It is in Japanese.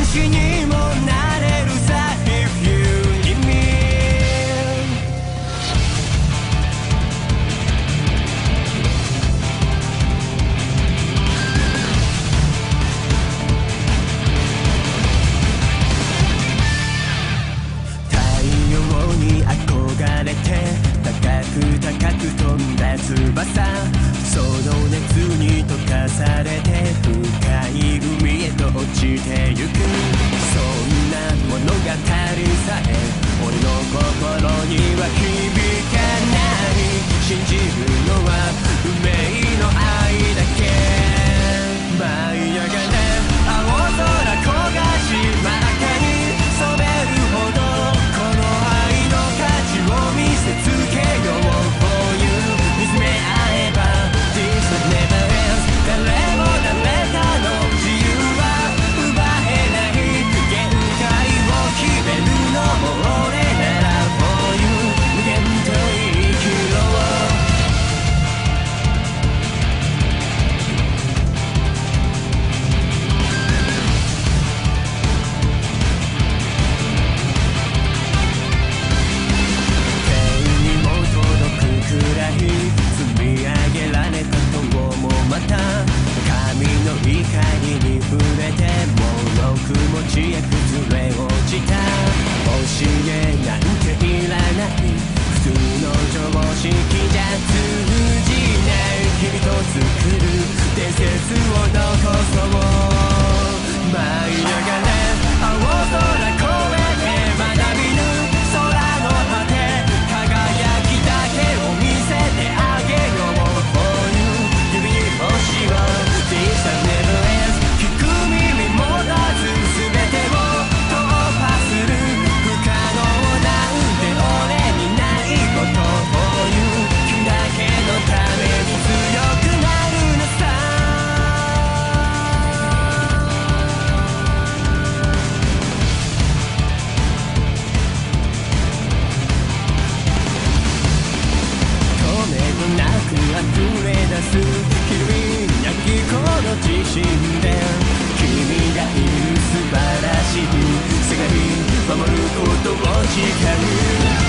しにもなれるさ If you need me。 太陽に憧れて高く高く飛んだ翼、その熱に溶かされて深い海へと落ちてゆく。そんな物語さえ俺の心には響かない。信じるのは運命の愛だけ。舞い上がれ青空焦がし真っ赤に染めるほど、この愛の価値を見せつけよう。 For you 見つめ合えば This will never ends。 誰も誰かの自由は奪えない。限界を決めるのも俺なら For you 無限と生きろ。天にも届くくらい積み上げられた塔もまた神の光に触れてもろくもちへ崩れ落ちた。教えなんていらない普通の常識じゃ通じない。君と作る伝説を残そう。舞い上がれ青空越えてまだ見ぬ空の果て、輝きだけを見せてあげよう。 For you 指に星を This will never ends。 聞く耳持たず全てを突破する。不可能なんて俺にないこと。 For you 君だけのために強くなるのさ。とめどなく溢れ出す君なきこの自信で、君がいる素晴らしい世界守ることを誓う。